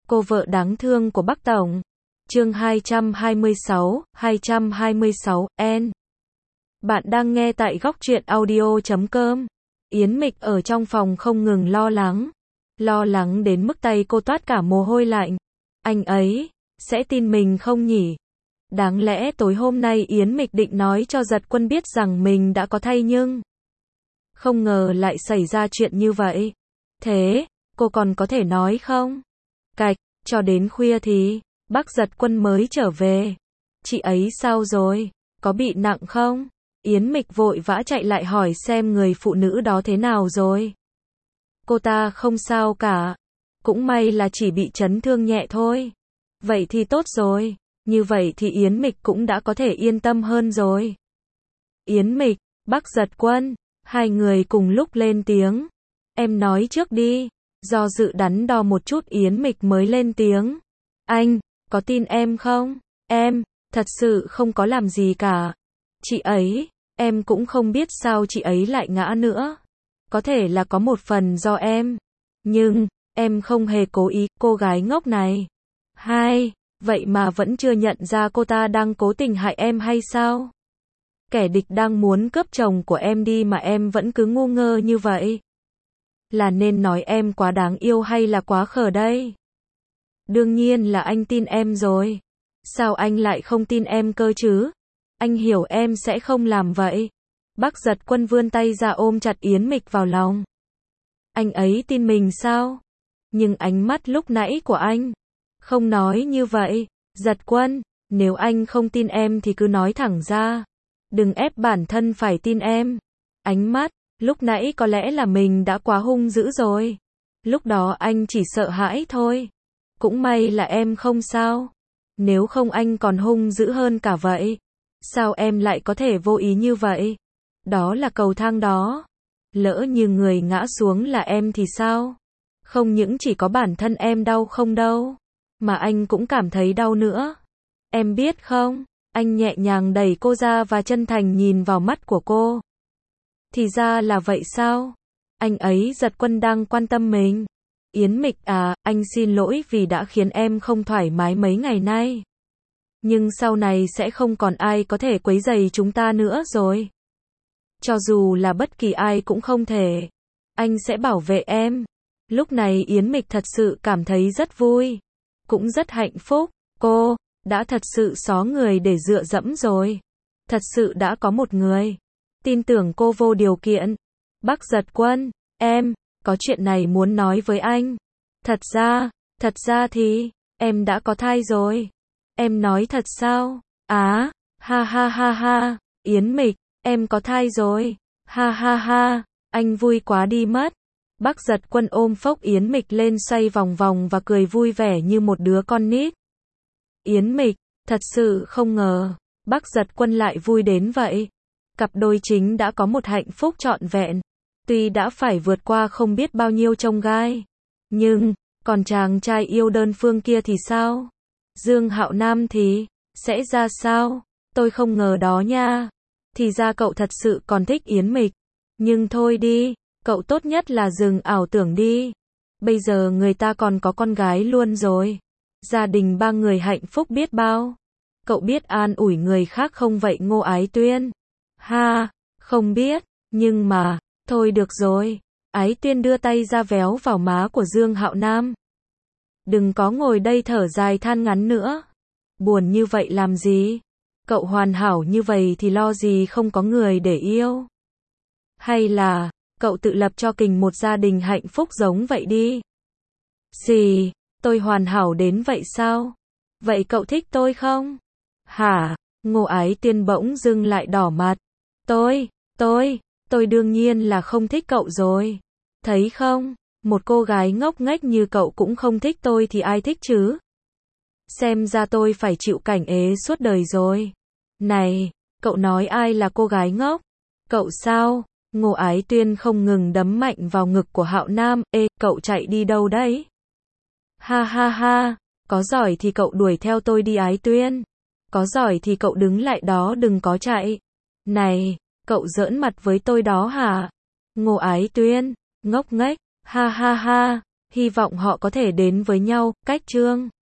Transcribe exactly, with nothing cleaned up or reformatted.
Cô vợ đáng thương của Bắc Tổng. Chương hai trăm hai mươi sáu, hai trăm hai mươi sáu, N. Bạn đang nghe tại góc truyện audio chấm com. Yến Mịch ở trong phòng không ngừng lo lắng. Lo lắng đến mức tay cô toát cả mồ hôi lạnh. Anh ấy, sẽ tin mình không nhỉ? Đáng lẽ tối hôm nay Yến Mịch định nói cho Giật Quân biết rằng mình đã có thai nhưng không ngờ lại xảy ra chuyện như vậy. Thế, cô còn có thể nói không? Cạch, cho đến khuya thì, bác Giật Quân mới trở về. Chị ấy sao rồi? Có bị nặng không? Yến Mịch vội vã chạy lại hỏi xem người phụ nữ đó thế nào rồi. Cô ta không sao cả. Cũng may là chỉ bị chấn thương nhẹ thôi. Vậy thì tốt rồi. Như vậy thì Yến Mịch cũng đã có thể yên tâm hơn rồi. Yến Mịch, bác Giật Quân, hai người cùng lúc lên tiếng. Em nói trước đi. Do dự đắn đo một chút Yến Mịch mới lên tiếng. Anh, có tin em không? Em, thật sự không có làm gì cả. Chị ấy, em cũng không biết sao chị ấy lại ngã nữa. Có thể là có một phần do em. Nhưng, em không hề cố ý, cô gái ngốc này. Hai, vậy mà vẫn chưa nhận ra cô ta đang cố tình hại em hay sao? Kẻ địch đang muốn cướp chồng của em đi mà em vẫn cứ ngu ngơ như vậy. Là nên nói em quá đáng yêu hay là quá khờ đây? Đương nhiên là anh tin em rồi. Sao anh lại không tin em cơ chứ? Anh hiểu em sẽ không làm vậy. Bác Giật Quân vươn tay ra ôm chặt Yến Mịch vào lòng. Anh ấy tin mình sao? Nhưng ánh mắt lúc nãy của anh không nói như vậy. Giật Quân, nếu anh không tin em thì cứ nói thẳng ra. Đừng ép bản thân phải tin em. Ánh mắt, lúc nãy có lẽ là mình đã quá hung dữ rồi. Lúc đó anh chỉ sợ hãi thôi. Cũng may là em không sao. Nếu không anh còn hung dữ hơn cả vậy. Sao em lại có thể vô ý như vậy? Đó là cầu thang đó. Lỡ như người ngã xuống là em thì sao? Không những chỉ có bản thân em đau không đâu, mà anh cũng cảm thấy đau nữa. Em biết không? Anh nhẹ nhàng đẩy cô ra và chân thành nhìn vào mắt của cô. Thì ra là vậy sao? Anh ấy Giật Quân đang quan tâm mình. Yến Mịch à, anh xin lỗi vì đã khiến em không thoải mái mấy ngày nay. Nhưng sau này sẽ không còn ai có thể quấy rầy chúng ta nữa rồi. Cho dù là bất kỳ ai cũng không thể. Anh sẽ bảo vệ em. Lúc này Yến Mịch thật sự cảm thấy rất vui. Cũng rất hạnh phúc. Cô đã thật sự xó người để dựa dẫm rồi. Thật sự đã có một người tin tưởng cô vô điều kiện. Bác Giật Quân, em có chuyện này muốn nói với anh. Thật ra, thật ra thì em đã có thai rồi. Em nói thật sao? Á, ha ha ha ha, Yến Mịch, em có thai rồi. Ha ha ha, anh vui quá đi mất. Bác Giật Quân ôm phốc Yến Mịch lên xoay vòng vòng và cười vui vẻ như một đứa con nít. Yến Mịch, thật sự không ngờ, bác Giật Quân lại vui đến vậy. Cặp đôi chính đã có một hạnh phúc trọn vẹn. Tuy đã phải vượt qua không biết bao nhiêu chông gai. Nhưng, còn chàng trai yêu đơn phương kia thì sao? Dương Hạo Nam thì, sẽ ra sao? Tôi không ngờ đó nha. Thì ra cậu thật sự còn thích Yến Mịch. Nhưng thôi đi, cậu tốt nhất là dừng ảo tưởng đi. Bây giờ người ta còn có con gái luôn rồi. Gia đình ba người hạnh phúc biết bao. Cậu biết an ủi người khác không vậy Ngô Ái Tuyên? Ha, không biết, nhưng mà, thôi được rồi. Ái Tuyên đưa tay ra véo vào má của Dương Hạo Nam. Đừng có ngồi đây thở dài than ngắn nữa. Buồn như vậy làm gì? Cậu hoàn hảo như vậy thì lo gì không có người để yêu? Hay là, cậu tự lập cho kình một gia đình hạnh phúc giống vậy đi? Gì? Tôi hoàn hảo đến vậy sao? Vậy cậu thích tôi không? Hả? Ngô Ái Tuyên bỗng dưng lại đỏ mặt. Tôi, tôi, tôi đương nhiên là không thích cậu rồi. Thấy không? Một cô gái ngốc nghếch như cậu cũng không thích tôi thì ai thích chứ? Xem ra tôi phải chịu cảnh ế suốt đời rồi. Này, cậu nói ai là cô gái ngốc? Cậu sao? Ngô Ái Tuyên không ngừng đấm mạnh vào ngực của Hạo Nam. Ê, cậu chạy đi đâu đấy? Ha ha ha, có giỏi thì cậu đuổi theo tôi đi Ái Tuyên. Có giỏi thì cậu đứng lại đó đừng có chạy. Này, cậu giỡn mặt với tôi đó hả? Ngô Ái Tuyên, ngốc nghếch, ha ha ha, hy vọng họ có thể đến với nhau, cách chương